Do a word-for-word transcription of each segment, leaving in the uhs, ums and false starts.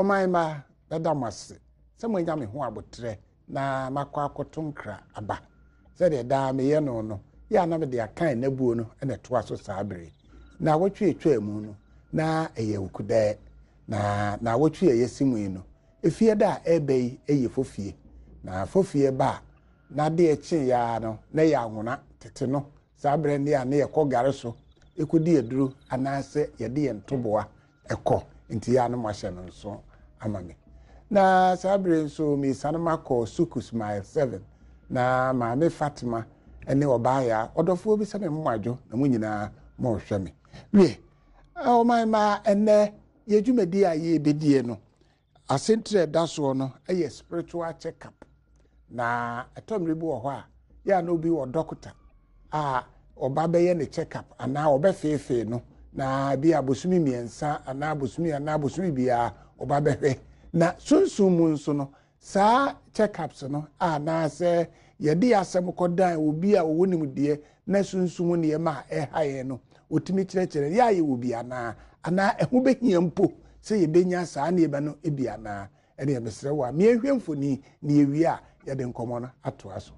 Omaima Bedamasi. Someone yammy who abotre na makwa kotunkra aba. Said a dame yano no. Ya na me de akan na buo no na to aso saabere. Na wotwe etwa mu no na eye ukude na na wotwe eye simu yi no. Efie da ebe eye fofie. Na fofie ba na de echi ya no na ya nwona tete no. Saabere ne ya na ye kogare so. Ekudi eduru anase ye de ye ntoboa ekọ nti ya no mahye no so amame. Na saabere so mi sanama ko Sukus Mile seven na maame Fatima ene obaya odofo bi se me mwadwo na mu nyina mo hwe me we o my ma ene ye dwumadi a ye bedie no asentre daso no eye spiritual check up na atomre bi wo ho a ya na obi wo doctor a oba be ye ne check up ana obefefe no na bi abosumi miensa ana abosumi ana abosumi bia oba behwe na sunsun mu nso no sa check ups no a na se yedi asem kodan obi a wonim de na sunsun ne ma e haye no otimi kirekire ya ye obi ana ana ehu behia mpo se ye benya saa ne be no ebi ana ene yebesre wa me ehwemfoni ne ewi a ye de nkomo no ato aso.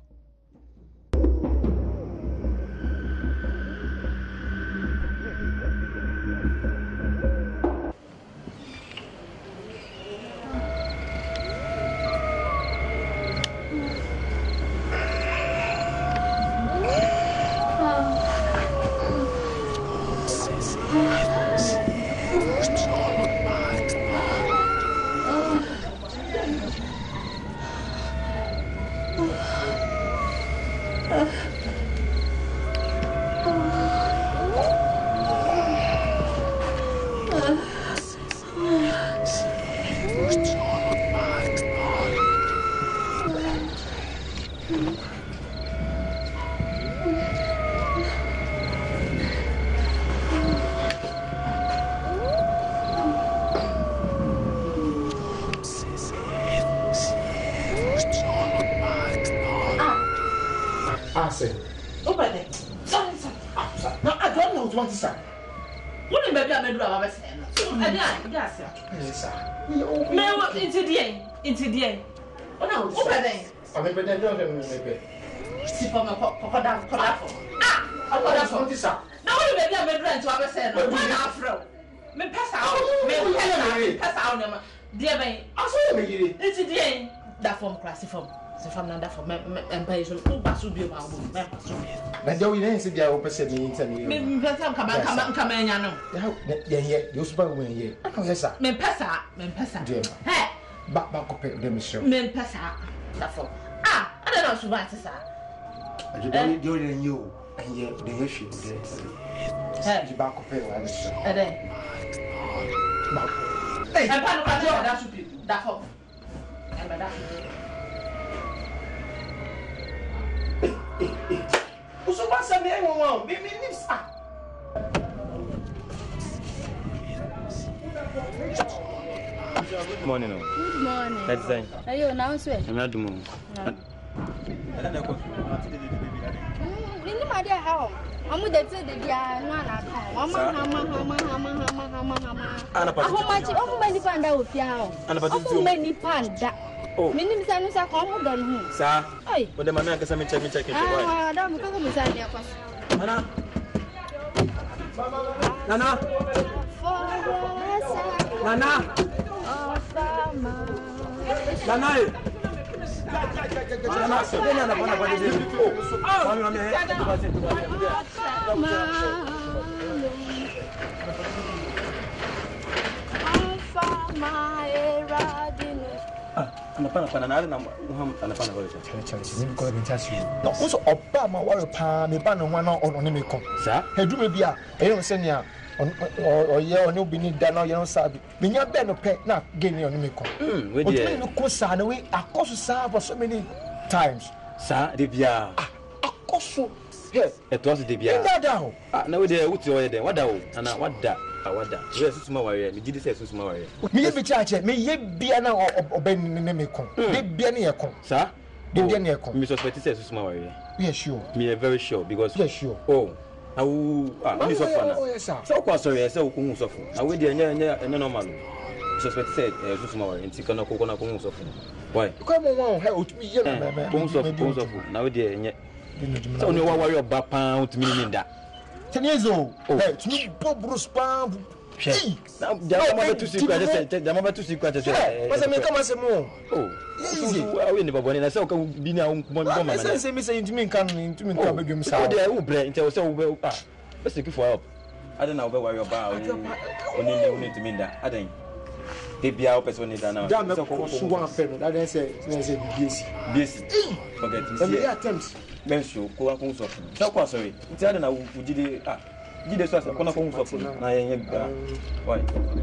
From Nanda for empire, oh, Basubio, but don't you say they are opposite me? Come come come come in, Yano. Yeah, you spoke when you. Oh, yes, sir. Men Pessa, Men Pessa. Hey, back back up the mission. Men Pessa. Ah, I don't know, Subata, sir. You don't do it in you, and yet the issue is back up here. Hey, I'm not going to that should be that home. And by that. So what's the name of me? Good morning. Good morning. Let's say. Are you now swear? I'm not doing. Ini madia how? Amu de te de dia no ana kan. Mama hama hama hama hama hama hama. Aho machi, aho mani panda ofia ho. Aho mani panda. Oh. Minim sa no sa ko mo don hu. Sa. Ai. Wode ma na kasa me check me check it. Ah, da mo ko mo sa dia kwa. Nana. Nana. Nana. Nana. Nana, senya na bana bana de. Oh. Mami mami he. Anapana pana na na muham anapana kwa hiyo. Chale, ni ko bi tasi. No, so oba ma wa pa me ba no ho na ono ne me ko. Sa? Heduma bia, e yo se nia o ye oni obi ni da na ye no sabi. Binya be no pe na geni ono me ko. Mm, we dey. O tumi no ko sa na we akoso sa for so many times. Sa de bia. Ah, akoso. Yes, it was de bia. Ndada ho. Ah, na we dey wuti o ye dey. Wada o. Ana wada. Awada. We susuma ware. Me gidi say susuma ware. Me ye bi chache, me ye bia na oben ne me kon. De bia ne ye kon. Sir? De bia ne ye kon. Me suspect say susuma ware. Yes, sure. Me are very sure because yes, sure. Oh. Awu ah, me so fana. Oh, yes, sir. So kwa sorry, say wo kun so fo. Na we dey nya nya nya normal. suspect said so small into kana ko na ko so why come on hey otumi ye me me ko so ko so na we dey enye so ni wa wari oba pan otumi ni nda tenezo hey tumi bobru spam hey na jama ba tu sikwa je jama ba tu sikwa je parce me kama se mo oh easy we ni babone na se o ka bi na o mo mo mama na se me se ntumi kan ntumi kan bedwum sa o dey o bre nte o se o ah be seek for help I don't know where you are. Only you need to mean that. I think. Maybe our person is now. Damn, so one friend. That is say, say B S. B S. Forget it. And the attempts. Ben show. Go and come so. So quoi sorry. It's other now. We did ah. Did the so. Come and come so. Na yen. Why?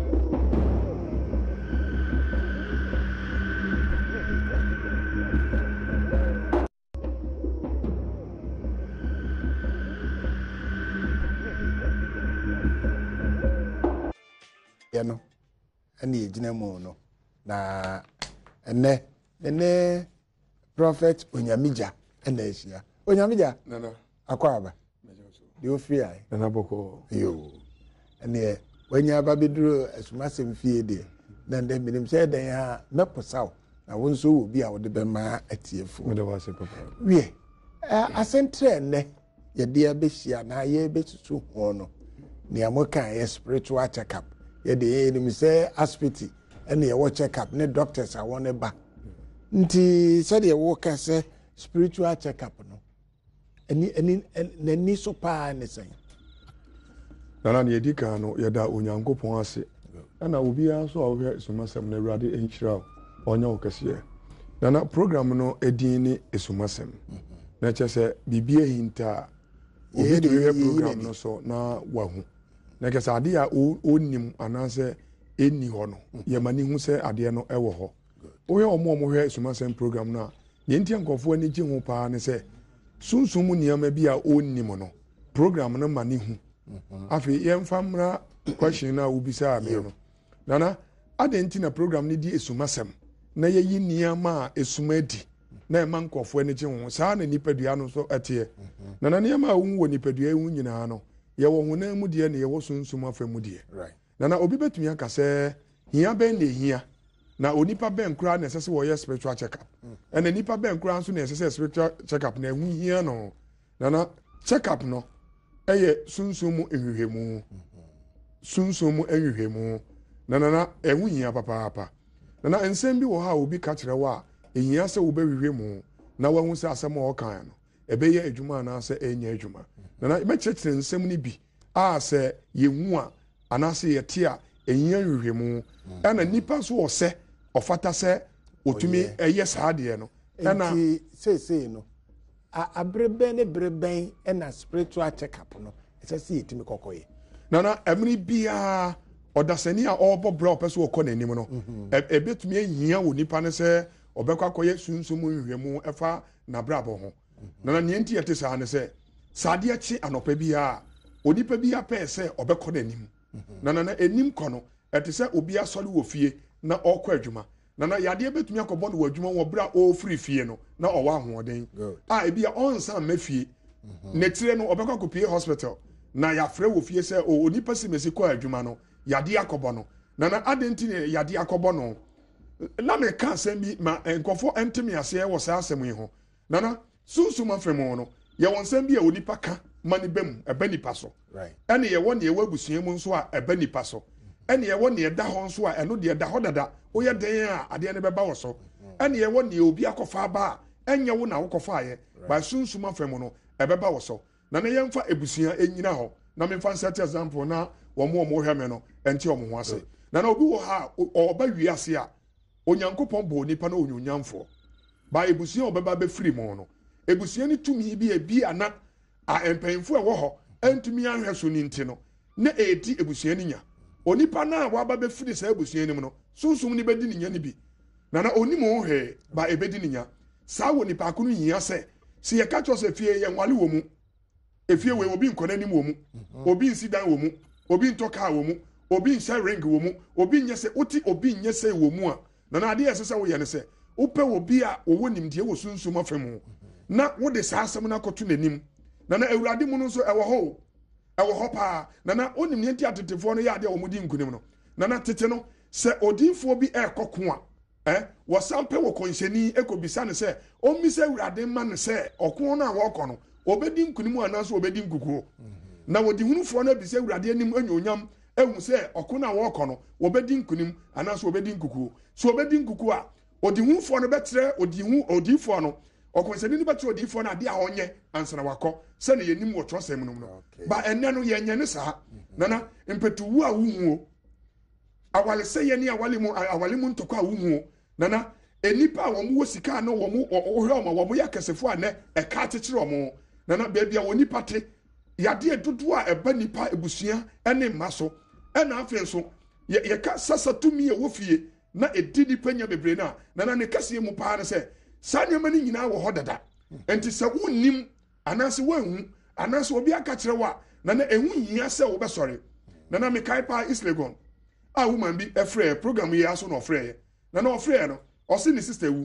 no ani ejina mu no na ene ene prophet Onyamija ena ehia Onyamija nana akwa aba de ofi ai nana boko yo ene wanya aba beduro asumasem fie de na ndem minim se den ha meposaw na wonso wo bi a wode be ma atiefo me de wase papa wie asentre ne ye de abehia na ye betutu ho no ne amoka ye spiritual check up ye de ye nim say hospital ene ye wo check up ne doctors a won ba nti said ye wo ka say spiritual check up no eni eni nani so pa ne sen nana ne edika no ye da Onyankopon ase ana obi a so awhe esumasem na Awurade enchira onya okese nana program no edin ni esumasem na chese bibie hinta obi de we program no so na wahu na kese ade a onim anase eni ho no ye mani hu se ade no ewo ho oye omo omo hwe esumasem program na ye ntia nkofo ani gi ho pa ne se sunsun mu niam bi a onim no program no mani hu afi ye mfa mra question na ubisa me no nana adenti na program ni di esumasem na ye yi niam a esumadi na e man nkofo ani gi ho saa na nipadua no so atie nana niam a wo nipadua hu nyina no ye wo hu na mu die na ye wo sunsun afam die right nana obi betumi aka se hia ben na hia na onipa ben kura na sese wo ye spiritual check up and onipa ben kura nso na sese spiritual check up na hu hia no nana check up no eye sunsun mu ehwehwemu sunsun mu ehwehwemu nana na ehu hia papa papa nana ensem bi wo ha obi ka kire wa ehia se wo behwehwemu na wahu se asem o kan no ebe ye adwuma na se enya adwuma nana me chekire nsem ni bi a se yehu a anase ye tie a ehia ehwehwemu ana nipa so wo se ofata se otumi eye saade no ana say say no abrebe ne breben na spiritual check up no ese se yetimi kokoye nana emri bia odasani a obo bra opeso okọ nanim no ebetumi ehia wo nipa ne se obekọ akoye sunsum nhwemu efa na brabo ho nana ne enti yete sa ne se saade achi anopa bia onipa bia pe se obekọ nanim nana na enim kọ no ete se obi asọle wo fie na okọ adwuma nana yade betumi akọbọ no adwuma wo bra o free fie no na owa ahoden a ebia onsa mafie netire no obekọ kopie hospital na ya frɛ wo fie sɛ o onipa si mesi kɔ adwuma no yade akɔbɔ no nana adenti ne yade akɔbɔ no na me ka asɛm bi ma nkɔfo entimi ase wɔ saa asɛm yi ho nana sunsum afem no ye won nsɛm bi a onipa ka mani bem eba nipa so right ɛne ye wɔ ne ye wabusua mu nso a eba nipa so ɛne ye wɔ ne da hɔ nso a ɛno de da hɔ dada oyɛ den a ade ne bɛba wɔ so ɛne ye wɔ ne obi akɔfa ba a ɛnyɛ wo na wokɔfa ye ba sunsum afem no ɛbɛba wɔ so na ne yɛmfa ebusua enyina hɔ na me mfa set example na wo mo mo hwɛ me no enti o mo ho ase na na obi wo ha oba wiase a Onyankopɔn bo nipa na onyonyamfo ba ebusua obeba be free mo no ebusua ni tumi bi e bi ana a empanfo e wo hɔ entumi anhwɛ so ni nti no na edi ebusua ni nya onipa na wa ba be free sa ebusua ni mu no sunsum ni bedi ni nya ni bi na na onimo hwɛ ba ebedi ni nya sa wo nipa ko no hia sɛ se ye ka cho se fie ye nwale wo mu efie we obi nkona nim wo mu obi nsidan wo mu obi ntoka wo mu obi nhyɛ ring wo mu obi nyese oti obi nyese wo mu a na na ade yese se wo ye ne se upe obi a owo nimdie wo sunsum afemu na wo de saa asem na koto nanim na na awurade mu no so ewo ho ewo ho pa na na onim ne nti atetefo no ya ade wo mu di nkunim no na na tete no sɛ odinfoɔ bi ɛkɔko a eh wɔsampe wɔ kɔnhyɛni ekobisa ne sɛ ɔmmisa awurade ma ne sɛ ɔko no a wɔkɔ no obedi nkunimu anaso obedi nkukuo na wodi hunufoɔ no bisa awurade anim anyonyam ehu sɛ ɔko no a wɔkɔ no obedi nkunim anaso obedi nkukuo so obedi nkukuo a odi hunufoɔ no bɛtrɛ odi hu odifoɔ no ɔkɔnhyɛni no bɛtrɛ odifoɔ no ade a ɔnyɛ ansana wakɔ sɛ ne yenim wɔ trɔsɛm no no ba ɛnɛ no yɛnyɛ ne saa nana mpetuwu a wuhuo awale sɛ yɛ ne awale mu awale mu ntɔkɔ a wuhuo nana enipa a wɔn wɔ sika no wɔn wɔhwɛ wɔn wɔn yɛ akɛsɛfo a nɛ ɛka akyekyere wɔn nana beebi a wɔn nipa te yadeɛ dodoɔ a ɛba nipa ebusua ɛne mma so ɛna afei nso yɛ yɛka sasa tumi a wɔfie na edi nipa nya bebree na nana ne kɛseɛ mu paa ne sɛ saa nneɛma no nyinaa wɔ hɔ dada nti sɛ wonnim anaasɛ wɔnhu anaasɛ obi aka kyerɛ wo a nana ehu hia sɛ wɔbɛsɔre nana mekae paa islegon a woman bi ɛfrɛ program yi aso na ɔfrɛ yɛ nana ɔfrɛ no ɔse ne sister wu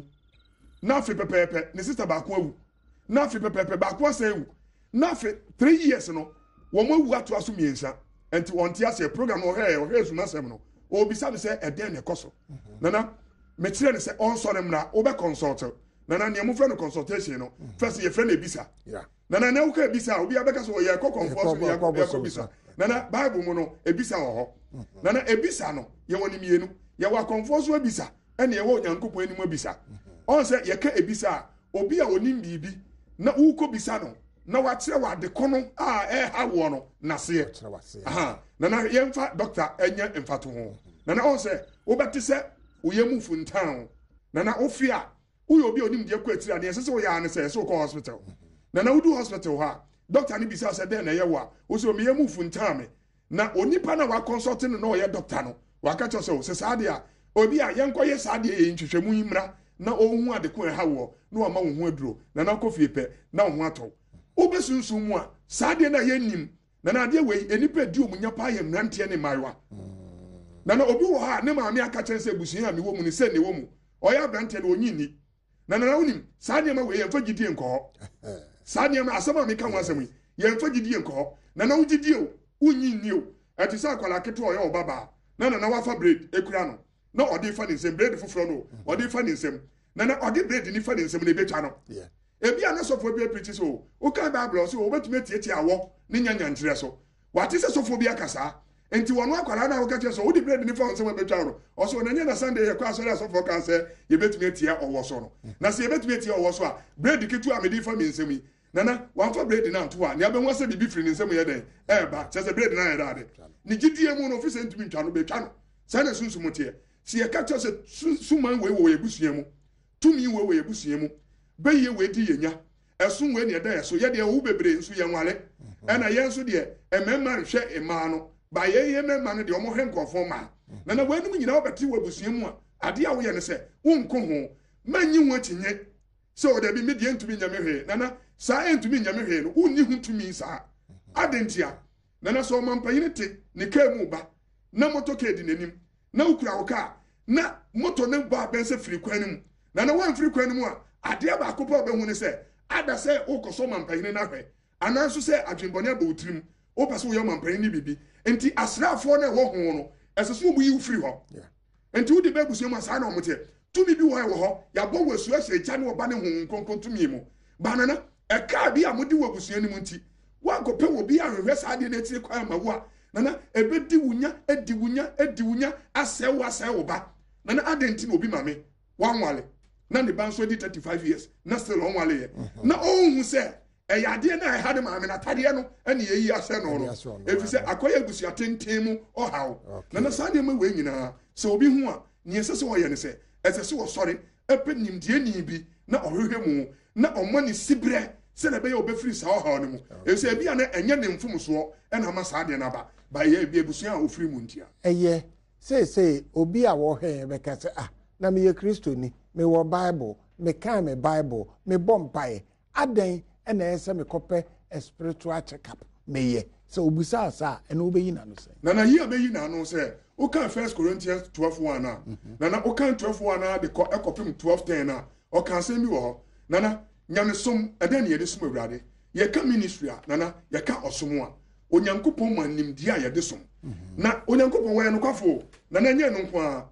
na afei pɛpɛɛpɛ ne sister baako awu na afei pɛpɛɛpɛ baako asan awu na afei three years no wɔn awu ato aso mmiɛnsa nti wɔn ti ase program ɔhɛ ɔhɛ esuma asɛm no obisa mi sɛ ɛdɛn na ɛkɔ so nana mekyerɛ ne sɛ ɔnsɔre mmra wobɛ consult nana nea mofrɛ no consultation no first yɛfrɛ no ebisa nana na woka ebisa obi abɛka so yɛ kɔ kɔnfoɔ so yɛ kɔ bisa nana bible mu no ebisa wɔ hɔ nana ebisa no yɛwɔ ne mmienu yɛwɔ akɔnfoɔ so ebisa ɛne yɛwɔ onyankopɔn anim ebisa ɔn sɛ yɛka ebisa a obi a onim biribi na wokɔ bisa no na wakyerɛ wɔ ade kɔno a ɛha wɔ no naseɛ aha nana yɛmfa doctor ɛnyɛ mfato ho nana ɔn sɛ wobɛte sɛ woyɛ mu funtan nana ofi a woyɛ obi a onim deɛ kɔ atiri adeɛ sɛ sɛ woyɛ ane sɛ ɛsɛ wokɔ hospital nana wodu hospital hɔ a doctor ne bisa sɛ dɛn na ɛyɛ wo a wo sɛ omiyɛ mu funtan me na onipa na wakɔnsɔlte no na ɔyɛ doctor no waka kyerɛ sɛ sɛ saa deɛ a obi a yɛnkɔyɛ saa deɛ yɛ nhwehwɛmu yi mmra na ɔhu ade ko ɛha wɔ na wama wo ho aduro nana kɔ fie pɛ na wo ho atɔ wobɛsunsun mu a saa deɛ na yɛnnim nana adeɛ wei enipa di omunya paa yɛ mmeranteɛ ne mmaayewa nana obi wɔ ha ne maame aka kyerɛ sɛ abusua a mewɔ mu ne sɛ ne wɔ mu ɔyɛ aberanteɛ no ɔnyi ni na nana wonim saa nneɛma wei yɛmfa gyidie nkɔ hɔ saa nneɛma asɛm a meka ho asɛm yi yɛmfa gyidie nkɔ hɔ nana wogyidie o wonyi nni o ɛte sɛ akwala ketewa ɔyɛ ɔbabaa na nana wafa bread ekura no na ɔde fa ne nsɛm bread foforɔ no ɔde fa ne nsɛm nana ɔde bread ni fa ne nsɛm na ebetwa no ebi a na sɔfoɔ bi apirikyi so o kan bible ɔso obetumi tietie awɔ ne nyanyankyerɛ so wate sɛ sɔfoɔ bi akasa nti wɔn akwara na wɔka kyerɛ so wodi bread ni fa nsɛm ebetwa no ɔso ɔnanya na sunday yɛ kɔ asɔre asɔfoɔ kan sɛ yɛbetumi atia ɔwɔ so no na sɛ yɛbetumi atia ɔwɔ so a bread ketewa a mede fa me nsɛm yi nana wɔamfa bread na nto a nea bɛnwa sɛ bibi firi ne nsɛm yɛ dɛn ɛɛba kyerɛ sɛ bread na yɛ daade ne gyidie mu no ɔfi sɛ ntumi ntwa no betwa no saa na sunsum teɛ sɛ yɛka kyerɛ sɛ suman wei wɔ yɛbusua mu tumi wei wɔ yɛbusua mu bɛyie wei di yɛnya ɛso wei ne ɛda yɛ so yɛdeɛ wo bebree nso yɛ nwale ɛna yɛn nso deɛ mmarima rehwɛ mmaa no ba yɛyɛ mmarima no deɛ ɔmo hwɛ nkurɔfoɔ mmaa nana wɔanim nyinaa wɔbɛte wɔ abusua mu a adeɛ a woyɛ no sɛ wonko ho manyi ho akyinye sɛ ɔda bi medeɛ ntumi nyame hwee nana saa ɛntumi nyame hwee no wonni ho tumi saa ade ntia nana sɛ ɔmampanyini te ne kaa mu ba na moto kaa di n'anim na wokura wo kaa na moto ne bɔ abɛn sɛ firi kwan no mu nana woamfiri kwan no mu a adeɛ baako pɛ ɔbɛhu ne sɛ ada sɛ wokɔsɔ mampanyini no ahwɛ anaa nso sɛ adwembɔne aba wo tirim wopɛ sɛ woyɛ mampanyini no biribi nti asraafoɔ no ɛwɔ ho no ɛsɛ sɛ wobu yi wo firi hɔ nti wode bɛabusua mu a saa na ɔmoteɛ tumi bi wɔ wɔ hɔ yɛabɔ wɔ asu ahyɛ agya ne ɔba ne honhom kronkron tumi mu banana ɛkaa bi a mode wɔ abusua no mu nti woankɔpɛ wɔ bi ahwehwɛ saa deɛ no akyiri kwan ama wo a nana ɛbɛdi wo nya adi wo nya adi wo nya asɛe wo asɛe wo ba nana adɛn nti na obi ma me wanwale na ne ba nso di thirty-five years na still ɔnwale yɛ na ɔnhu sɛ ɛyɛ adeɛ na ɛha de maame na tadeɛ no ɛne yɛyi ahyɛ no no ɛfiri sɛ akɔyɛ abusua tenten mu ɔhaw nana saa nneɛma wei nyinaa sɛ obi hu a neɛ ɛsɛ sɛ ɔyɛ ne sɛ ɛsɛ sɛ wɔsɔre ɛpɛ nimdeɛ nii bi na ɔhwehwɛ mu na ɔmmɔ ne siberɛ sɛ na ɛbɛyɛ ɔbɛfiri saa ɔhaw no mu ɛfiri sɛ ebi a na ɛnyɛ ne mfomsoɔ ɛna ama saa deɛ no aba bayɛ ebi abusua a ɔfiri mu ntia ɛyɛ seesei obi a wɔhwɛ yɛ bɛka sɛ ah na meyɛ kristoni mewɔ bible mekaa me bible mebɔ mpaeɛ adɛn ɛna ɛyɛ sɛ mekɔpɛ a spiritual check-up meyɛ sɛ obusaa saa ɛna wobɛyi n'ano sɛ nana yi a bɛyi n'ano sɛ woka first Corinthians twelve one a nana woka twelve one a de kɔ ɛkɔpem twelve ten a ɔka asɛm bi wɔ hɔ nana nyamesom ɛdɛn ne yɛde som awurade yɛka ministry a nana yɛka ɔsom a onyankopon ma nimdia ya de som na onyankopon wa no kwafo na na nye no nko a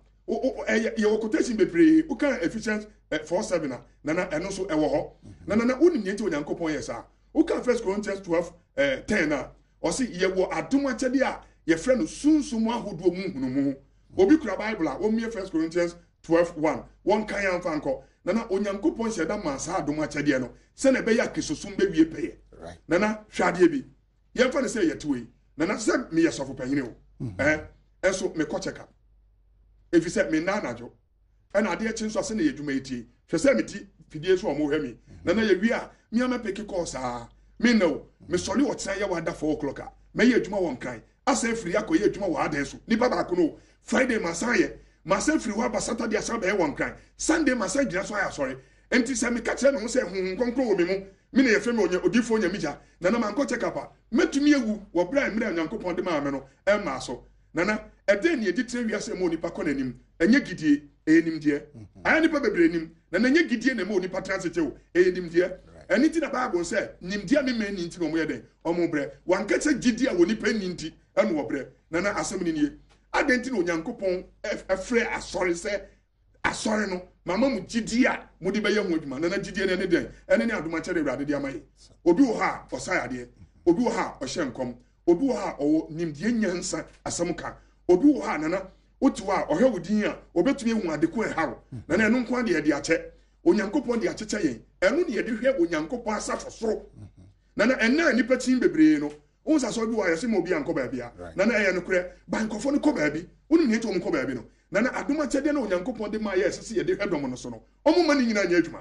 ye quotation bebre u kan Ephesians four seven na na eno so ewo ho na na na unim nye onyankopon yesa u kan First Corinthians twelve ten na o si ye wo adom akyede a ye frɛ no sunsumu ahodo mu hunumu obi kura Bible a o mie First Corinthians twelve one one kan yan fanko na na onyankopon hyeda ma sa adom akyede no se na be ya kisosum be wie peye na na hwade bi ye fa ne se ye tuwe na na se me ye sofo panyine o eh enso me ko check up if you said me na najo and ade echi nso ase na yedwuma etie hwe se me ti fidie so o mo hwe mi na na ye wi a me ama peki course a me no me sori o tsan ye wada four o'clock a me ye adwuma won kan ase free akoye adwuma wa adan so nipa ba ko no Friday masaye masa free wa ba Saturday asa be won kan Sunday masa gina so ya sorry enti se me ka kire me se hun konkro wo me mu me na ye fe me onya odifo onya mija na na manko check up a metumi ewu wo bra mira nyankopon de ma me no e ma so nana ede ne editire wiase mo nipa kɔ nanim enye gidie enim die aya nipa bebre nim na na enye gidie na mo nipa transit o enim die eni ti na Bible say nim die me me ni nti no mo yeden omo bre wanka che gidie a wo nipa ni nti eno wo bre nana asem ni nie adenti no nyankopon efre asori se asori no mama mu gidie a mo de beye ho adwuma nana gidie ne ne den ene ne adoma kye de wrade de amaye obi wo ha osaya de obi wo ha ohye nkom obi wo ha o nimdie nyansa asam ka obi wo ha nana otu a ohwe wudin a obetumi ehu adeko e hawo na na eno nko ade ade ache onyankopon de acheche yen eno ne yede hwe onyankopon asafo soro na na enna nipa tin bebre no unsa so bi wa yese mo bi anko ba bia na na eye no kure bankofo no ko ba bi unu ne to mo ko ba bi no na na adoma chede na onyankopon de ma ye sese yede hwe dom no so no omo ma ni nyina nya adwuma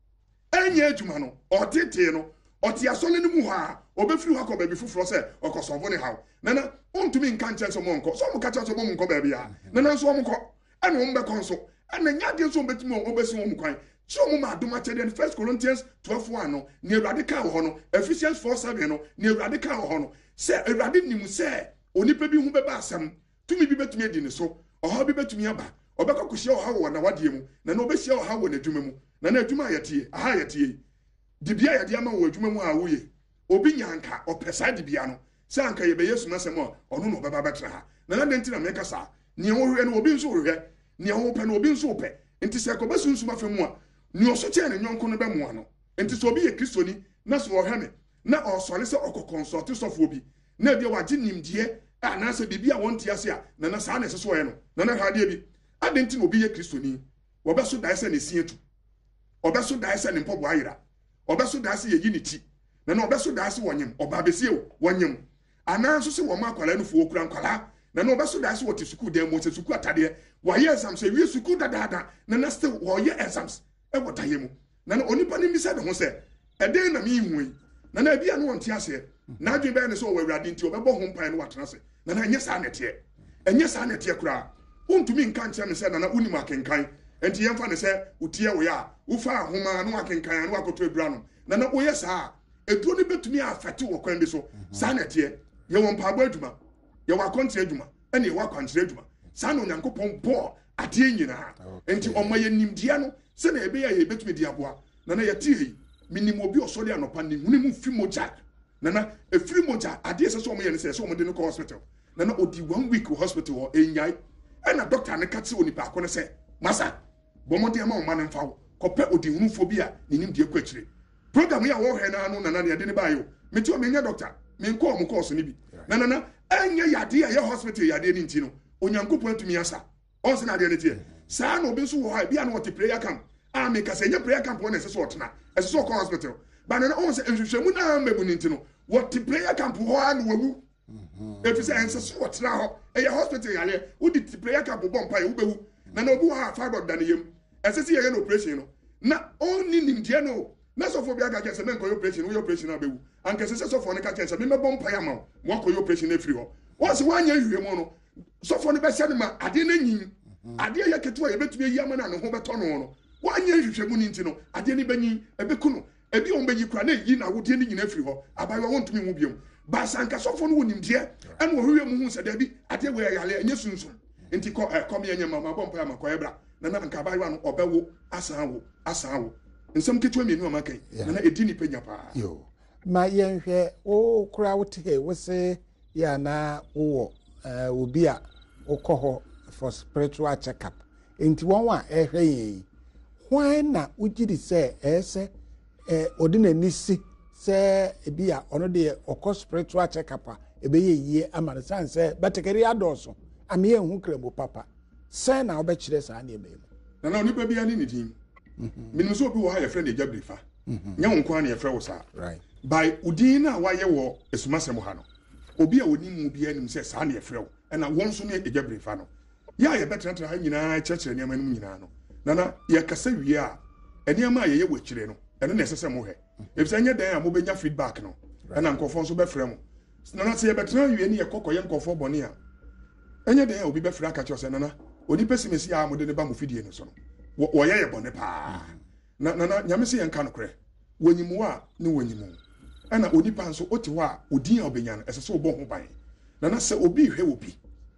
enya adwuma no otete no oti asole ni mu ha obefiri ha ko ba bi fufuro se okosovo ne hawo na na ontumi nka nche so mo nko so mo kacha so mo nko ba bia na na so mo ko ana mo be kon so ana nya de so betumi o besi mo kwan so mo ma adoma chede First Corinthians twelve one no ne Ewurade ka ho no Ephesians four seven no ne Ewurade ka ho no se Ewurade nim se onipa bi hu be ba asam tumi bi betumi edi ne so oha bi betumi aba obekọ kuhie oha wo na wade mu na na obehie oha wo na adwuma mu na na adwuma yetie aha yetie dibia yade ama wo adwuma mu a wo ye obi nyanka opesa dibia no se anka ye be Yesu masem a ono no baba betra ha na na denti na me kasa ne wo hwe no obi nso hwe ne wo pe no obi nso pe enti se ko besunsu ma fe mu a ne oso che ne nyonko no be mu ano enti so obi ye kristoni na so wo hwe me na osole se okokonsult sofo obi na bia waje nimdie a na se bibia wonti ase a na na sa na se so ye no na na hade bi adenti no obi ye kristoni wo be so dai se ne sietu obeso dai se ne mpobo ayira obeso dai se ye unity na na obeso dai se wonyem oba besie wonyem ana nso se wo ma akwala no fuo kura nkwala na na obeso dai se wote sukuu dem mo se sukuu atade wa ye exams se wie sukuu dadaada na na still wo ye exams e wotaye mu na na onipa ni mi se de ho se e den na mi hu yi na na bia no wonte ase na adwe be ne so wo awurade nti obebo ho mpan no watena se na na enye sa nete enye sa nete kura untumi nka nche me se na na unim akenkan enti yemfa ne se utie wo ya ufa ahoma no akenkan no akoto edura no na na oye sa eduro ni betumi afati wo kwan bi so sa nete ye won pa abo aduma ye wa kontre aduma ene ye wa kwantre aduma sa na onyankopon bo ade nyina enti omaye nimdia no se na ebe ya ye betumi di aboa na na ye tie minim obi osori anopa ni huni mu fi moja na na efiri moja ade se so omo ye ne se so omo de no hospital na na odi one week hospital o enyai ena doctor ne kate oni pa ko ne se masa bomode ama o manen fawo kope odi hunu phobia ni nim de kwachire program ya wo he na anu na na de ne bayo meti o menya doctor me nko o mo course ni bi na na na enya yade ya hospital yade ni nti no onyankopon atumi asa on se na de ne tie saa na obi nso wo ha bia na wote prayer camp a me ka se nya prayer camp wona se so otena ese so ko hospital ba na on se nhwehwemu na mabu ni nti no wote prayer camp ho a na wawu efi se ense so otena ho e hospital yale wo di prayer camp bo mpa ye wo bewu na na obi ha fibroid da ne yem ese se ye no operation no na oni nimdie no na so fo bia ga kese na nko operation wo operation na bewu anke se so fo ne ka kese me mebo mpa ya ma mo ko operation na free ho wo se wanya hwie mo no so fo ne be se ne ma ade na nyin ade ya ketewa ye betumi yi ama na ne ho beto no no wanya hwehwe mu ni nti no ade ne banyin ebeku no ebi on beyi kura na yi na wodie ne nyina free ho abayo wontumi mu biom ba sanka so fo no wonimdie ene wo hwie mu hu se da bi ade we yale enye sunsun nti ko kom ye nyama ma bompa ya makoye bra na na nka bayiwa no obewo asan wo asan wo nsem ketewa mienu amakai na na edi ni penya pa yo ma yenhwe wo kura wote he wo se ya na wo eh obi a okoho for spiritual checkup enti won wa ehwe yin why na ugidi say ese eh odina nisi say ebi a ono de okọ spiritual checkup a ebe ye yie amane san say betekeri adoso ame ye hu kremo papa say na obe kire sa na ebe na na onipa bia ni nidin minimum so obi wo ha ye friend Ejabrifa nya won kwa na ye friend wo sa right by udin na wa ye wo esumasem ha no obi a woni mu bia nim say sa na ye friend na won so ne Ejabrifa no ya ye betra ha nyina chekere ne manum nyina no nana ye kasa wie a eniama ye ye wo kire no eno na esese mo he ebisa nya dan a mo benya feedback no na nkofo so be frɛ mo nana se ye betra wie ne ye kokɔ ye nkofo bɔne a enya dan a obi be frɛ aka kyerɛ sɛ nana oni pesimesi a mo de ne ba mo fidie no so no wo ye ye bɔne pa na nana nyame se ye nka no korɛ wonyimu a ne wonyimu ana oni pa nso oti hɔ a odin a obenya no esese obɔ ho ban nana se obi hwɛ obi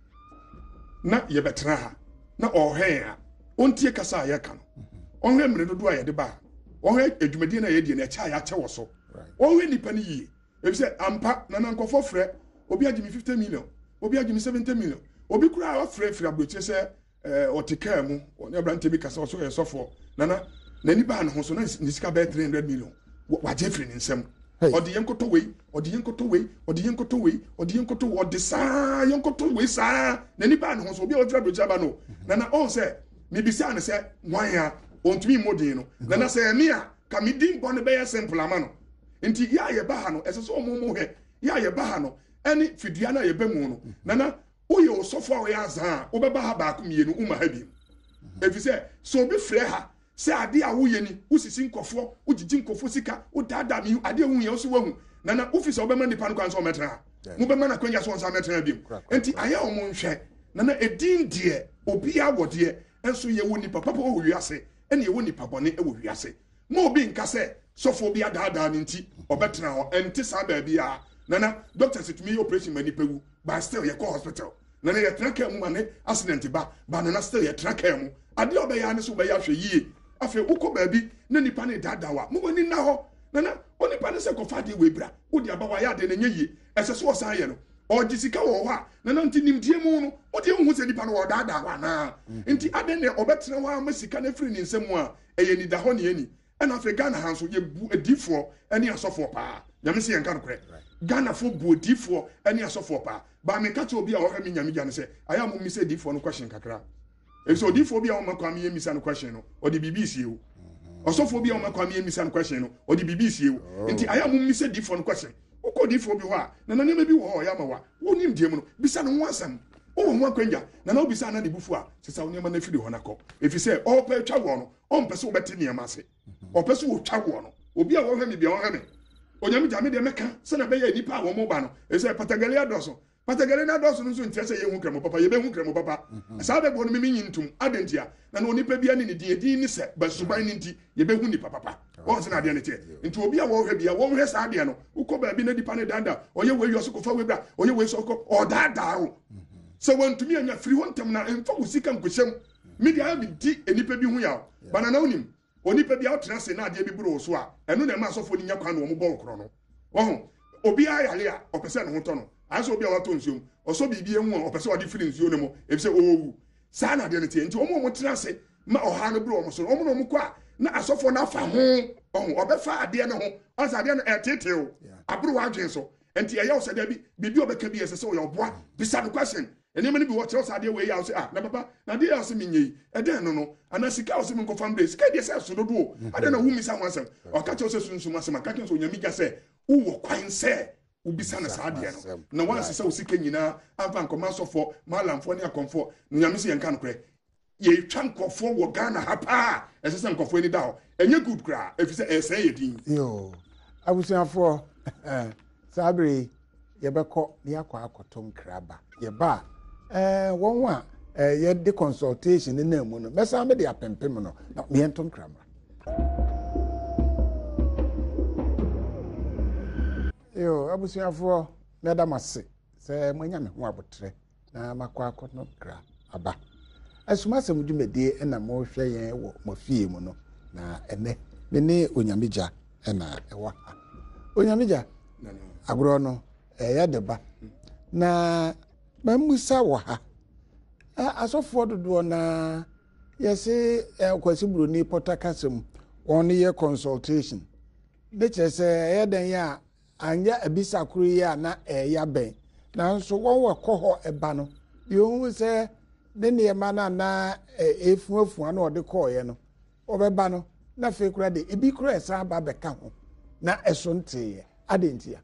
na ye betra ha na ɔhwɛn a ontie kasa a yɛka no ɔhwɛ mmere dodo a yɛde ba ɔhwɛ adwumadie na yɛdie na ɛkyɛ a yɛakyɛ wɔ so ɔhwɛ nipa no yie ebisɛ ampa na nankɔfɔ frɛ obi agye me fifty million obi agye me seventy million obi kura a frɛ frɛ abrotire sɛ ɛɛ ɔte kaa mu ɔne abrante bi kasa ɔso yɛ sɔfo nana n'ani baa ne ho so na ne sika bɛyɛ three hundred million wagye firi ne nsɛm ɔde yɛn koto wei ɔde yɛn koto wei ɔde yɛn koto wei ɔde yɛn koto ɔde saa yɛn koto wei saa n'ani baa ne ho so obi a ɔfrɛ abrotire aba no nana ɔn sɛ mebisa ne sɛ wan a ontumi modin no nana sɛ emi a ka me din bɔ ne bɛyɛ simple ama no nti ya yɛ ba ha no ɛsɛ sɛ ɔmo mo hwɛ ya yɛ ba ha no ɛne fidua na yɛ ba mu no nana woyɛ osɔfo a ɔyɛ azan a wobɛba ha baako mmienu uma ha bi efi sɛ so obi frɛ ha sɛ ade a woyɛ ni wosisi nkɔfoɔ wogyigyi nkɔfoɔ sika wodaadaa mi ade a woyɛ so wahu nana ofisa wobɛma nipa no kwan sɛ ɔmɛtena ha mobɛma na kwanya sɛ ɔnsa mɛtena bi nti ayɛ ɔmo nhwɛ nana edin deɛ obi awɔ deɛ enso ye woni papa papa wo wiase ene ye woni papa bone e wo wiase mo obi nka se sofo bi adaada ne nti obetena ho enti sa ba bia nana doctor situmi operation mani pegu but still ye call hospital nana ye traka mu mane accident ba ba nana still ye traka mu ade obeya ne so obeya hwe yie afi ukọ ba bi na nipa ne dada wa mo woni na ho nana oni pa ne se ko fa de we bra wo de aba wa ya de ne nye yie ese so osan ye no oji sika wo ho a nana nti nimdie mu no odi hu se nipa no wo dada wa na nti ade ne obetena wa ma sika na firi ni nsem a eye ni da ho ne ani ɛna afei Ghana ha nso yɛbu adifoɔ ne asɔfoɔ paa nyame sɛ yɛnka no korɛ Ghana fo bu adifoɔ ne asɔfoɔ paa ba meka kyɛ obi a ɔhwɛ me nyame gya no sɛ ayɛ a mommi sɛ adifoɔ no question kakra ɛfisɛ odifoɔ bi a wɔma kwa meyɛ mmisa no question no ɔde biribi sie o ɔsɔfoɔ bi a wɔma kwa meyɛ mmisa no question no ɔde biribi sie o nti ayɛ a mommi sɛ adifoɔ no question wokɔ odifoɔ bi hɔ a na nneɛma bi wɔ hɔ ɔyɛ ama wa wonim deɛ mu no bisa no ho asɛm wowɔ ho akwanya na na wobisa na de bufu a sɛ sɛ wo nneɛma no afiri hɔ no kɔ ɛfiri sɛ ɔpɛ twa wɔ no ɔmpɛ sɛ wobɛte nneɛma ase ɔpɛ sɛ wotwa wɔ no obi a wɔhwɛ me bia wɔhwɛ me onyame gya me deɛ mɛka sɛ na bɛyɛ nipa a wɔn ba no ɛsɛ patagale adɔso patagale na adɔso no nso ntia sɛ yɛhu krɛmo papa yɛbɛhu krɛmo papa saa bɛbɔ no mimi nyi ntom adentia na na onipa bia ne ne din din ne sɛ basuban ne nti yɛbɛhu nipa papa wɔn sɛ na adeɛ ne teɛ nti obi a wɔhwɛ bia wɔhwɛ saa adeɛ no wokɔ baabi na nipa ne dada ɔyɛ wei yɔ so kɔfa wei bra ɔyɛ wei so kɔ ɔdaadaa wo sɛ wɔntumi anya firi hɔ ntɛm na mfa wo sika nkɔhyɛm media ayɛ bi di enipa bi ho yaw bana na wonim onipa bi awotena se na adeɛ bi buru so a ɛno na ɛma asɔfo ni nya kwan no wɔn bɔ nkoro no wɔn obi ayale a ɔpɛ sɛ ne ho tɔ no ayɛ sɛ obi a wato nsuom ɔsɔ biribi ehu a ɔpɛ sɛ ɔde firi nsuo no mu ebi sɛ ɔɔwu saa na adeɛ no tie nti wɔn a wɔn tena se ma ɔha no buru wɔn so wɔn na wɔn kɔ a na asɔfo no afa ho ɔho ɔbɛfa adeɛ no ho ɔsɛ adeɛ no ɛtetew aburu wadwen so nti ɛyɛ ɔsɛ dɛ bi biribi ɔbɛka bi ɛsɛ sɛ ɔyɛ ɔboa bisa no question enema ni bi wɔkyerɛ sɛ adeɛ wei yɛ ɔsɛ ah na papa na adeɛ yɛ ɔsɛ mi nye yi ɛdɛn no no ana sika ɔsɛ mi nkɔfa mbre sika deɛ sɛ ɛso dodo o adeɛ na wumi sa ho asɛm ɔka kyerɛ sɛ sunsum asɛm aka kyerɛ sɛ onyame gya sɛ wowɔ kwan sɛ wobisa no saa adeɛ no na wansi sɛ wo sika nyinaa amfa nkɔma asɔfoɔ maalamfoɔ ne akɔmfoɔ nyame sɛ yɛnka no korɛ yɛtwa nkɔfoɔ wɔ Ghana ha paa ɛsɛ sɛ nkɔfoɔ ani da hɔ ɛnyɛ good koraa ɛfiri sɛ ɛsɛe yɛ din yo abusuafoɔ saa bere yɛbɛkɔ ne yɛakɔ akɔtɔ nkraba yɛba eh wɔn a eh yɛde consultation na mu no mɛsa me de apempem no na meyɛnto nkraba yo abusuafoɔ mɛda mase sɛ manya me ho abotre na makɔ akɔtɔ nkra aba asumasɛm dwumadie na mo hwɛ yɛn wɔ mo fie mu no na ɛnɛ me ne onyamegya na ɛwɔ ha onyamija agro no eya deba na mamusa wo ha asofo dodo na yesi kwasi broni potakasem on ye consultation de chese eya den ya anya abisa kuru ya na eya ben na nso won we koho eba no yo se de ne ma na na efuafu na ode koye no obeba no na fe kura de ebi kura esa ba beka ho na eso ntie adentia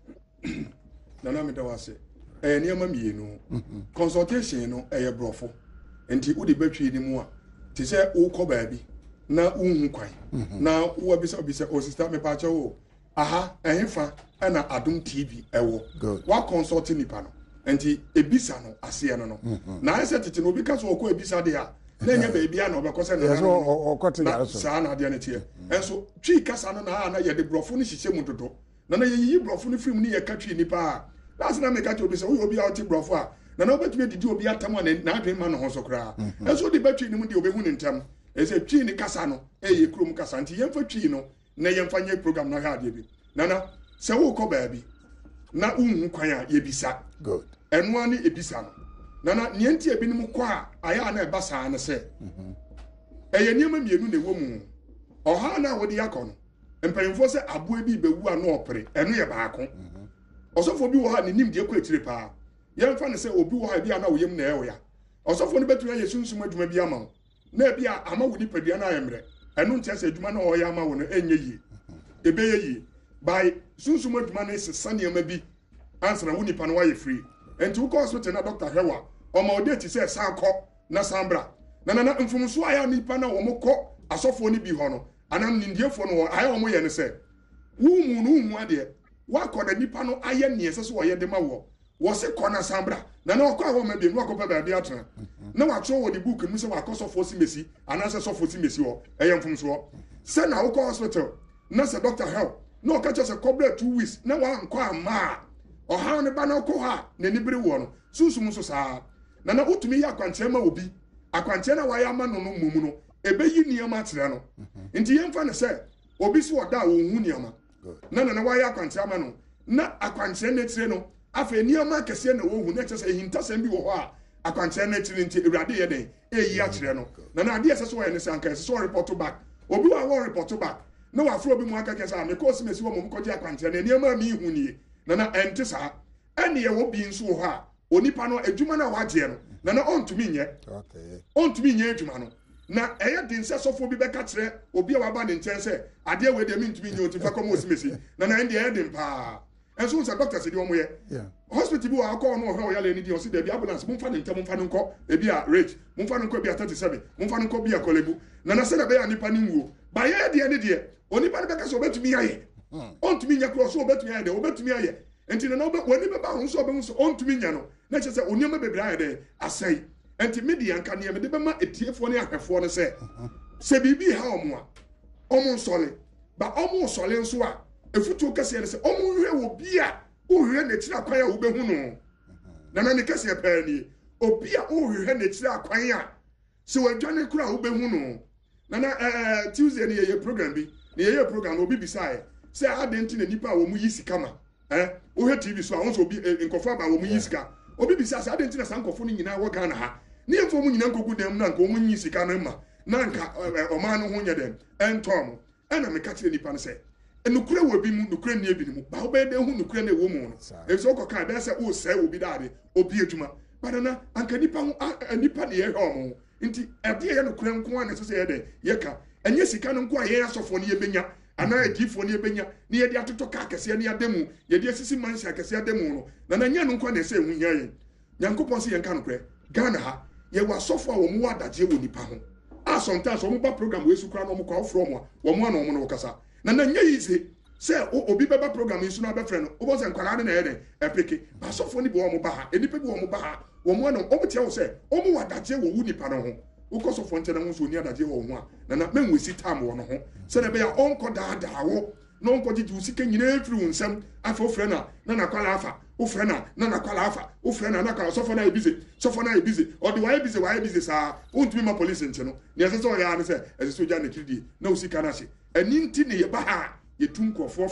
na na me da wase eh niam mienu consultation no eh brofo enti wo de batwi ni mu a ti se wo ko baabi na unhu kwan na wo bisa bisa o sister me pa wo aha ehfa na adum tv ewo wa consult nipa no enti ebisa no ase no no na ese tete no obi ka so okọ ebisa de a na nya baabi a na obekọ na so okote ya so sa na de na tie enso twi kasa no na na ye de brofo no hihye mu dodo na na ye yi brofo no film ni ye ka twi nipa a last na me ka twi obi se wo obi a oti brofo a na na obetumi didi obi atam na na adwen ma no ho so kra enso de batwi ni mu de obehu ni ntam ese twi ni kasa no eye krom kasa nti yemfa twi no na yemfa nye program na ha de bi na na se wo ko baabi na unhu kwan a yebisa good enu ani ebisa no na na nienti ebinim kwa a aya na eba saa ne se mhm eye niam mienu na ewo mu oha na wodi yakọ no mpanyimfo se aboa bi bewu a no opere enu ye baako mhm osofo bi wo ha ne nim de ekọ etire pa yemfa ne se obi wo ha bi a na woyem na ewo ya osofo no betu ya yesunsum adwuma bi ama na bi a ama wodi padua na ayemre enu ntese adwuma na o ya ama wo no enye yi ebe ye yi by sunsum adwuma na sesa niam bi answer woni pa no wa ye free enti wo hospital na doctor hewa o ma odeti se sanko na sambra na na mfumso aya nipa na wo mokọ asofo ni bi ho no anam nindiefo no aya wo mo ye ne se wo mu no hu ade wa kọ da nipa no aye ne ese so wo ye de ma wo wo se kọ na sambra na na okọ aho ma bi no akọ ba bi atena na wa tro wo di book mu se wa kọ sofo si mesi ana se sofo si mesi wo eye mfumso se na wo hospital na se doctor help na o ka che se cobre two weeks na wa nkọ ama o ha ne ba na okọ ha na ni bere wo no susum so saa na na utumi ya akwanche ma obi akwanche na wa ya ma no no mumu no ebe yi niam atere no nti yemfa ne se obi si oda wo hu niam na na na wa ya akwanche ma no na akwanche na tire no afa niam akese na wo hu na chese hintasem bi wo ho a akwanche na tire nti ewrade ye den eyi atere no na na ade ese so ye ne se anka ese so report back obi wa wo report back na wa fro bi mu aka kesa me ko simesi wo mu ko ji akwanche na niam ma mi hu nie na na ente sa ene ye wo bi nso ho a onipa no adwuma na waje no na na ontumi nye okay ontumi nye adwuma no na eye din se sofo bi beka kire obi a waba ne nchen se ade we de mintumi nye otifa komo osimesi na na ende eye din pa enso se doctor se di omo ye hospital bi wa akọ no ho ya le ni di o si de bi ambulance mumfa ne ntam mumfa nko e bi a rage mumfa nko bi a thirty-seven mumfa nko bi a kolebu na na se na be ya nipa ni nwuo ba ye de ne de onipa ne beka so obetumi aye ontumi nye cross obetumi aye de obetumi aye enti na obe wani be ba ho so obe so ontumi nya no na che se oniam bebra aye de asai enti media nka ne me de be ma etiefo ne ahwefo ne se se bibi ha omo a omo nsole ba omo nsole nso a efutu kase ne se omo hwe wo bia o hwe na tira kwan a wo be hu no na na ne kase pa ni obi a o hwe na tira kwan a se wadwane kura wo be hu no na na eh Tuesday ne ye program bi ne ye program obi bisae se adenti na nipa wo mu yisika ma eh o he T V so awon so obi nkofo ba wo mu yisika obi bisa sa adenti na sankofo ni nyina wo Ghana ha ne yefo mu nyina nkogu dem na nko mu yisika no ma na nka oman no ho nya dem entom ena me ka kire nipa no se enukure wo bi mu nukure ne bi mu ba wo be de hu nukure ne wo mu no e so ko ka be se o se obi daade obi adwuma badana anka nipa hu nipa ne ye hwe omo nti ade ye nukure nko an se se ye de ye ka enye sika no nko a ye asofo ne ye benya ana edifo ne benya ne ye de atoto ka kase ne ademu ye de asisi mansia kase ademu no na na nya no nko na se hu nya ye nyankopon se ye nka no kre Ghana ha ye wa sofo a wo mu adaje wo nipa ho a sometimes wo mu ba program we su kra no mo kwa ofro mo wo mu ana mo no kasa na na nya yize se obi beba program isu na be frɛ no wo se nkwara ne na ye de epeke ba sofo ni bi wo mu ba ha enipa bi wo mu ba ha wo mu ana o mu tie wo se o mu wadaje wo wu nipa no ho uko so fonte na ho so ni adaje wo ho a na na menwesi time wo no ho se na be ya onko daada wo no onko gigi usike nyina efiri nsam afa ofre na na na kwala afa ofre na na na kwala afa ofre na na kwala sofo na ebize sofo na ebize o de wa ebize wa ebize sa ontumi ma police nche no ne ese so ya ne se ese so ja na kidi na usika na hye ani nti ne ye ba ha ye tun kofofo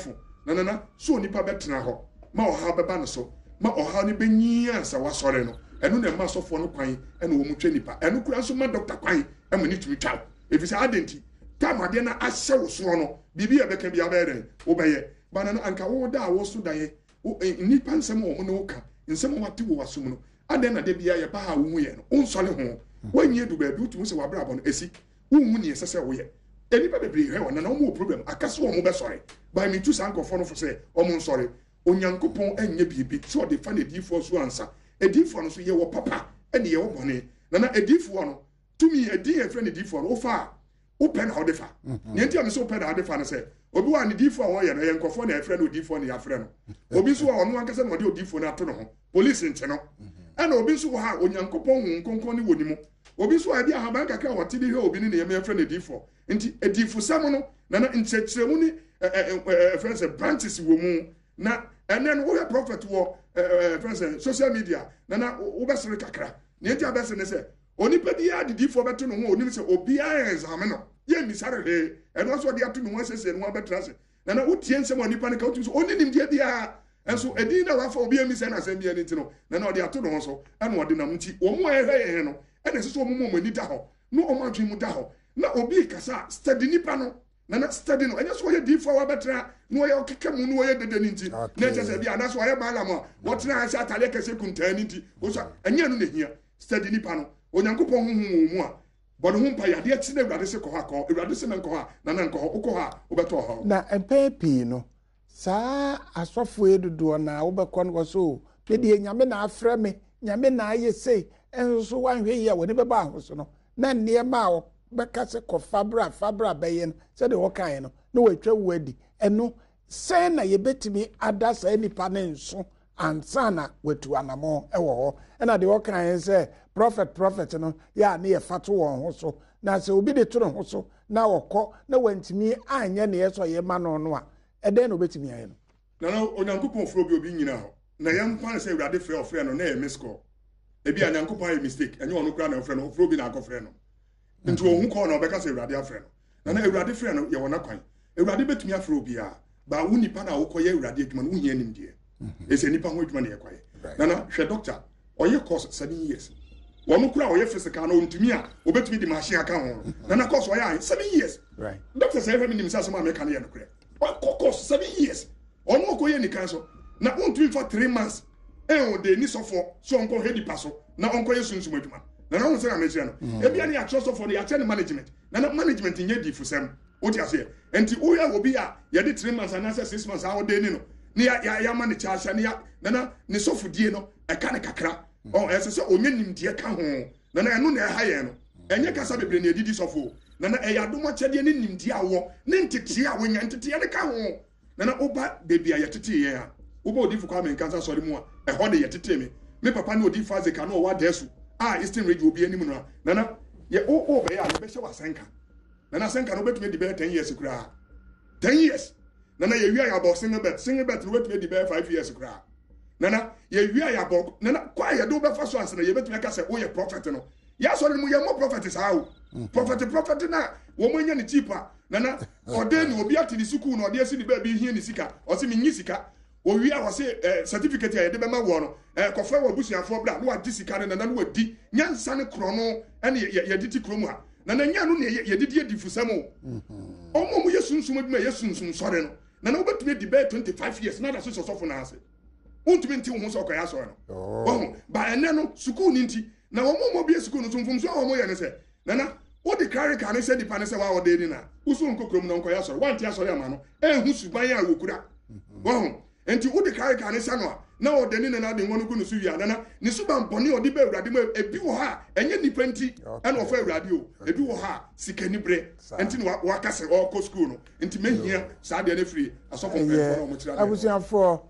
na na na so nipa betena ho ma oha beba no so ma oha ne benyi ansa wasore no enu na ma sofo no kwan ena wo mutwe nipa enu kura so ma doctor kwan e ma ni tumi twa efisa adenti tamade na ahye wo so no bibi e beka bia bere wo beye bana na anka wo da wo so daye nipa nsem wo no ka nsem wate wo wasum no aden na de bia ye ba ha wo hu ye no onsole ho wanyi edu ba bi utumu se wabra bo no esi wo hu ni esese wo ye enipa bebre he wona na mo problem akase wo mo be sorry by me tu sankofo no for say o mo sorry onyankopon enye bibi so de fa na edifo so ansa edifo no so ye wo papa ene ye wo bone na na edifo no tumi edi e friend edifo no wo fa wo pen how de fa ne ntia me so pen how de fa no say obi wa ne edifo wo ye no ye nkofo na e friend edifo no ya friend no obi so wa ono ankasa no de edifo no ato no ho police nche no ana obi so ha onyankopon hu nkonkon ni woni mu obi so abi ahaban kakra wote di he obi ni ne ye friend edifo nti edifo sam no na na nchechiremu ni friends branches wo mu na ene no wo prophet wo friends social media na na wo besere kakra ne ntia bese ne se onipa di ya didifo beto no ho onim se obi a exam no ye misare he eno so de ato no ho sese no betra se na na utie nsem onipa ne ka utu so oninim dia bia enso edin na wafa obi emi se na asem bia ne ti no na na de ato no ho so eno de nam nti wo mo ehwe ye no ene se so mo mo mani da ho no o ma twi mu da ho na obi kasa study nipa no na na study no enye so ye difo wa betra no ye okeke mu no ye dede ni nti na je se bia na so ye bala mo wo tena ha sha tale kese kuntani nti wo so enye no nehia study nipa no onyankopon hu hu mu a but hu mpa ya de ti na Awurade se ko ha ko Awurade se na nko ha na na nko ho uko ha wo beto ha na empepi no saa asofo edudo na wo bekọ no so me de nyame na afra me nyame na aye sei enso wanhwe ye woni beba ahoso no na nne ma wo beka se ko fabra fabra beyen se de wo kan no na watwa wadi eno sen na ye betimi adasa nipa ne nso ansana watu anamo ewo ho na de wo kan se prophet prophet no ya na ye fato won ho so na se obi de to ho so na wokọ na wantimi anya na ye so ye ma no no a ede na obetimi aye no na na onyankopon fro bi obi nyina ho na yam pan se Awurade frɛ ofrɛ no na ye misko ebi anyankopon aye mistake enye ono kra na ofrɛ no fro bi na akofrɛ no nti wo hu ko na obeka se Awurade afrɛ no na na Awurade frɛ no ye wona kwan Awurade betumi afrɛ obi a ba wo nipa na wo koye Awurade adwuma no wo hia nim de ese nipa ho adwuma na ye kwaye na na hwɛ doctor oye course seven years wono kura oye physical na ontumi a obetumi di machine aka ho na na course oye seven years right doctor say every minute say ma meka na ye no kure o course seven years ono ko ye ni kan so na ontumi for three months e o de ni sofo so onko headi paso na onko ye sunsum adwuma na na won say na mechire no e bia na ya trust for ya chain management na na management nye di fusem o ti ase enti o ya obi a ye di three months and six months a o de ni no ni ya ya ya manage asha ni ya na na ni sofodie no e ka ne kakra o ese se onye nimdie ka ho na na eno na e ha ye no enye kasa bebre na edidi sofo na na e ya domo chede ni nimdie awo ne ntete a wonya ntete ne ka ho na na oba baby a ye tete ye a oba odi fuka me nkansa sori mu a e ho de ye tete me me papa na odi faze ka na o wa desu ah Eastern Radio obi anim no na na ye o o be ya be hye wa senka na na senka no betumi di be ten years kura ten years na na ye wi ya bo single bet single bet no betumi di be five years kura na na ye wi ya bo na na kwa ye do be fa so ansana ye betumi ka se o ye prophet no ya so mu ye mo prophet sa o prophet prophet na wo mo nya ni chipa na na ode ni obi ati ni suku no ode asi ni ba bi hie ni sika o se mi nyi sika o wi a wo se certificate ya de be ma wo no eh kofa wo busuafo bra no wa di sika na na no wadi nyansa ne kro no ene ye diti kro mu a na na nya no ne ye didi edi fusam o o mo mu yesunsum aduma yesunsum sore no na na obetumi di be twenty-five years na da so sofo na ase untumi nti wo so koya sore no oh ba ene no sukuu ni nti na wo mo mo bi sukuu no sumfum so wo mo ye ne se na na o de carry kan ne se di pa ne se wa wo de ni na usu nkokrom no koya sore wanti asore ama no ehu suban ya wokura oh enti wo de carry kan ne se no a na o de ni na de ngono gunu su wi anana ni suban boni o de be Awurade mo ebi wo ha enye nipa nti ena ofa Awurade o ebi wo ha sikani bre enti no wa kase o ko school no enti mehia sa de na free asofo pe for o mo kira abusuafo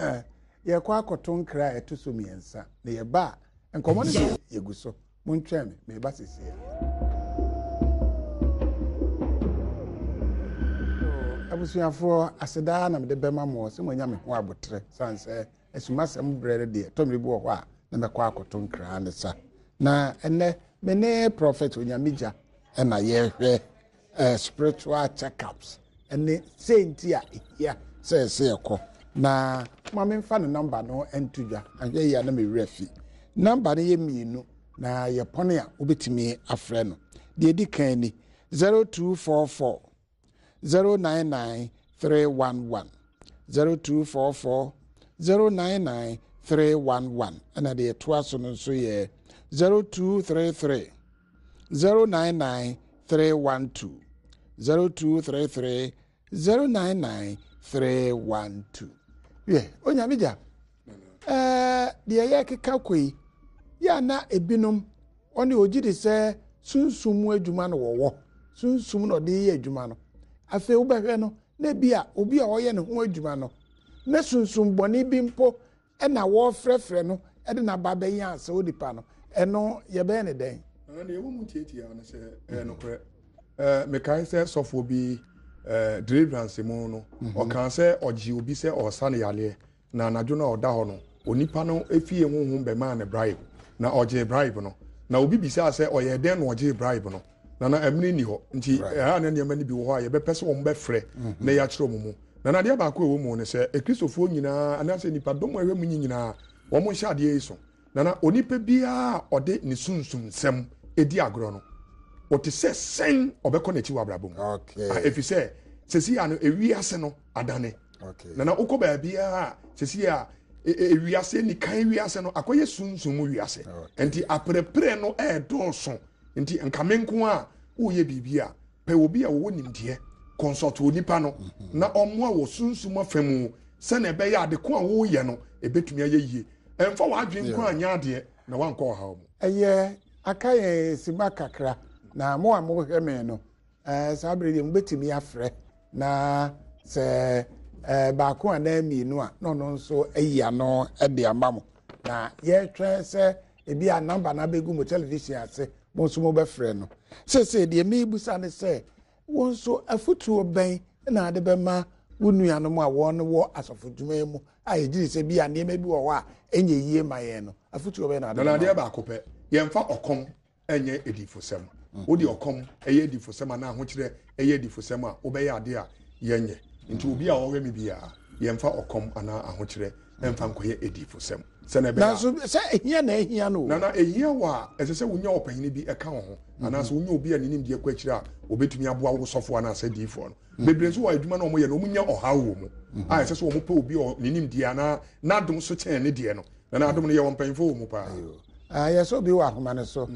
ye kwa akoto nkra eto so miensa na ye ba enkomo ne ye guso montwa me me ba sisi abusuafo aseda na me de bema mo se mo nya me ho abotre sanse esumasem brere de tomri bu ho a na me kwa akoto nkra ne sa na ene me ne prophet onyamija na ye hwe spiritual checkups ene senti a ehia sɛ ɛsɛ ɛkɔ na maame mfa ne number no ɛntudwa ahwɛ yi a na mewura fi number no yɛ mmienu na yɛ pɔne a wobɛtumi afrɛ no deɛ di kan ni zero two four four zero nine nine three one one zero two four four zero nine nine three one one ɛna deɛ ɛtoa so no nso yɛ zero two three three zero nine nine three one two zero two three three zero nine nine three one two. Yeah, onyamija. Eh, deɛ yɛ keka koi ya na ebinom ɔne ogi de sɛ sunsum adwuma no wɔwɔ sunsum no de yɛ adwuma no afei wobɛhwɛ no na bia obi a ɔyɛ ne ho adwuma no na sunsum bɔne bi mpo ɛna wɔfrɛfrɛ no ɛde na ba bɛyɛ asɛ odipa no ɛno yɛbɛyɛ ne dɛn ana ne ɛwɔ mu tietia no sɛ ɛyɛ nokorɛ eh mekae sɛ sɔfo bi eh deliverance mu no ɔka sɛ ɔgye obi sɛ ɔsa ne yaleɛ na anadwo no ɔda hɔ no onipa no efie honhom bɛma ne bribe na ɔgye bribe no na obi bisa sɛ ɔyɛ dɛn na ɔgye bribe no na na emini ni hɔ nti ɛha ne nneɛma ni bi wɔ hɔ a yɛbɛpɛ sɛ wɔn bɛfrɛ na yɛakyerɛ wɔn mu na nadeɛ baako ɛwɔ mu ne sɛ ekristofoɔ nyinaa anaasɛ nipa dɔm a ɛwɔ mu nyinaa wɔn mo hyɛ adeɛ yi so na na onipa biara ɔde ne sunsum nsɛm edi agorɔ no ɔte sɛ sɛn ɔbɛkɔ n'akyi wɔ abrabɔ mu okay efi sɛ sɛsi ano ewi ase no adane okay na na okɔ baabi a sɛsi a ewi ase ni kan wi ase no akɔyɛ sunsum wi ase enti aperepere no ɛɛdɔɔso nti nkamenko a woyɛ biribi a pɛ obi a wɔwɔ nimdeɛ consult onipa no na ɔmo a wɔ sunsum afamu sɛ na ɛbɛyɛ ade ko a woyɛ no ebetumi ayɛ yie ɛmfa wadwen ko anya adeɛ na wankɔ ɔha mo ɛyɛ aka yɛ sima kakra na mo a mo hwɛ me no eh saa bere de mo betumi afrɛ na sɛ eh baako ana mienu a no no nso ayi ano de ama mo na yɛtwɛ sɛ ebi a number na begu mo television ase mo nso mo bɛfrɛ no sɛ sɛ deɛ me busa ne sɛ wɔn nso afutuo bɛn na ade bɛma wo nuanom a wɔn wɔ asɔfodwuma mu a yɛgye sɛ bi a nneɛma bi wɔ hɔ a ɛnyɛ yie ma yɛn no afutuo bɛn na ade na adeɛ baako pɛ yɛmfa ɔkɔm ɛnyɛ edifosɛm wodi ɔkɔm ɛyɛ edifosɛm na ahokyerɛ ɛyɛ edifosɛm a wobɛyɛ ade a yɛnyɛ nti obi a ɔwɔ mi bia yɛmfa ɔkɔm ana ahokyerɛ ɛmfa nkɔyɛ edifosɛm sɛ na bɛyɛ na so sɛ ehia na ehia no na na ehia wa ɛsɛ sɛ wonya ɔpanyin bi ɛka wo ho ana sɛ wonya obi a nenim deɛ kɔ akyire a obetumi aboa wo sɔfo ana sɛ diifo no bebree nso wɔ adwuma na ɔmo yɛ no ɔmo nya ɔhaw wɔ mu a ɛsɛ sɛ ɔmo pɛ obi a nenim deɛ ana n'adom so kyɛn ne deɛ no na n'adom no yɛ wɔn mpanyinfo wɔ mu paa ah yɛ so bi wɔ ahoma ne so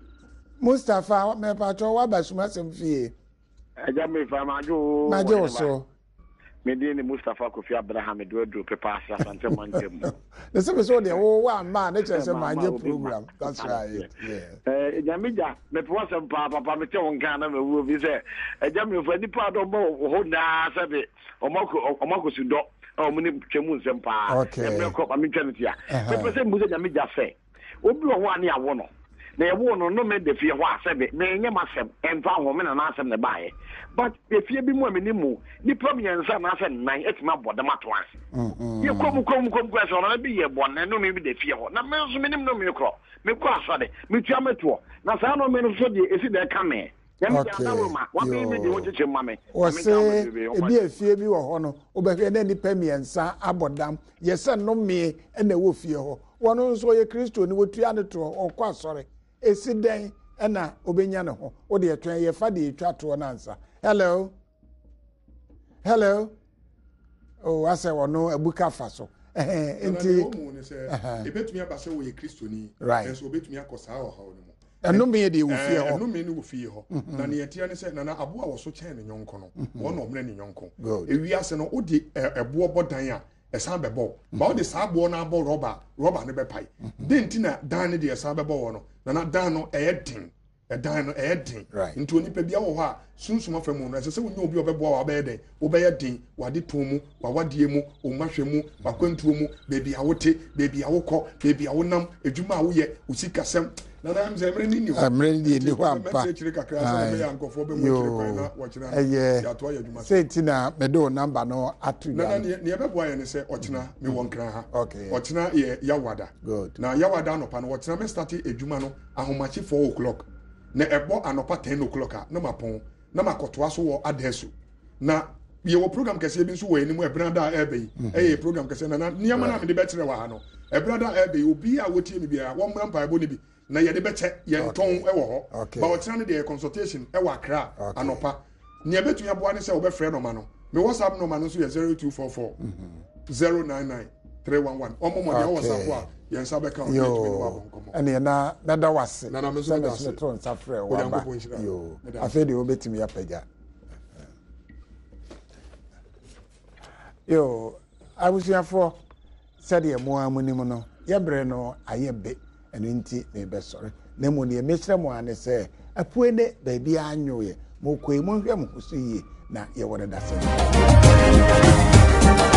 Mustafa mepatro waba sumasɛm fie ɛgya me fa majo majo so me din ni Mustafa Kofi Abraham do do pepa asa asante mantem the same so de wo wa ma na kyerɛ sɛ manje program that's right yeah eh ɛgya me ja me po asɛm pa papa me te won kan na me wo bi sɛ ɛgya me fa nipa do bo ho na sɛ be ɔmako ɔmako si do ɔmo ni twemu nsɛm pa me ko pa me twɛn tia me pɛ sɛ mu sɛ me ja sɛ obi wɔ ho ane awo no na ɛwo no no me de fie hɔ asɛbe me nyɛ masɛm ɛmfa ho me na na asɛm ne bae but efie bi mu a me ni mu ni problem nsa na asɛ nan etima bɔdam ato ase ye kom kom kom kwese ɔno bi yɛ bɔne no me bi de fie hɔ na me nso me nim no me korɔ me kɔ asɔde me tua me to na saa no me no so de esi de ka me ya me ja dawo ma wa be me de wo kyeche ma me o se ebi efie bi wɔ hɔ no obɛhwɛ na nipa miɛnsa abɔdam yɛsɛ no me na ɛwɔ fie hɔ wɔno nso yɛ Kristo ni wotua ne to ɔkɔ asɔre esi den ɛna obenya ne ho wo de etwen ye fa de etwa to na nsa hello hello oh ase wono abuka fa so eh enti ebetumi abase wo ye Kristoni so obetumi akosa wo ha wo mo enu me de wo fie ho enu me ni wo fie ho na ne yetia ne se na na aboa wo so kyɛn ne nyonko no wo na omre ne nyonko ewi ase no wo de ebo bodan a ɛsan bɛbɔ ba wo de saa abo na abɔ rɔba rɔba ne bɛpai den ti na dan ne de ɛsan bɛbɔ wo no na na dan no ɛyɛ den ɛdan no ɛyɛ den nti onipa bia wɔ hɔ a sunsum afa mu no ɛsɛ sɛ wonya obi ɔbɛboa wa bɛyɛ den wobɛyɛ den wade ton mu wawadie mu ɔmahwɛ mu wakwantuo mu beebi a wote beebi a wokɔ beebi a wonam edwuma a woyɛ usikasɛm na na mze mre ni ni hɔ mre ni ni hɔ ampa ɛyɛ sɛ tina medo number no atu na na ne yɛbɛboa yɛ ne sɛ ɔkyena me wɔ nkran ha ɔkyena yɛ yawada na yawada anɔpa no ɔkyena me start edwuma no ahomakye four o'clock na ɛbɔ anɔpa ten o'clock a na mapɔn na makotoa so wɔ adesu na bi wo program kese bi nso wo enimu e brada ebe eh program kese na niam na me de betre wa ha no e brada ebe obi a wotie mi bia wo mmra mpa ebo ni bi na ye de beche ye nton e wo ho ba wo tena ne de consultation e wa kra anopa ne betu ya boa ne se wo be frɛ no ma no me WhatsApp no ma no so ye zero two four four zero nine nine three one one omo mo ya WhatsApp a ye nsa be ka o get me no wa bon komo ene na nada wase na na me so da se tron sa frɛ wa ba yo afi de obetimi ya pagya yo abusuafo sɛdeɛ mo amunim no yɛbrɛ no ayɛ be ɛno nti na ɛbɛsɔre na mo ne mehyerɛ mo ane sɛ apue ne baabi anyoyɛ mo kɔi mo hwɛ mo so yie na yɛwɔ ne da sɛ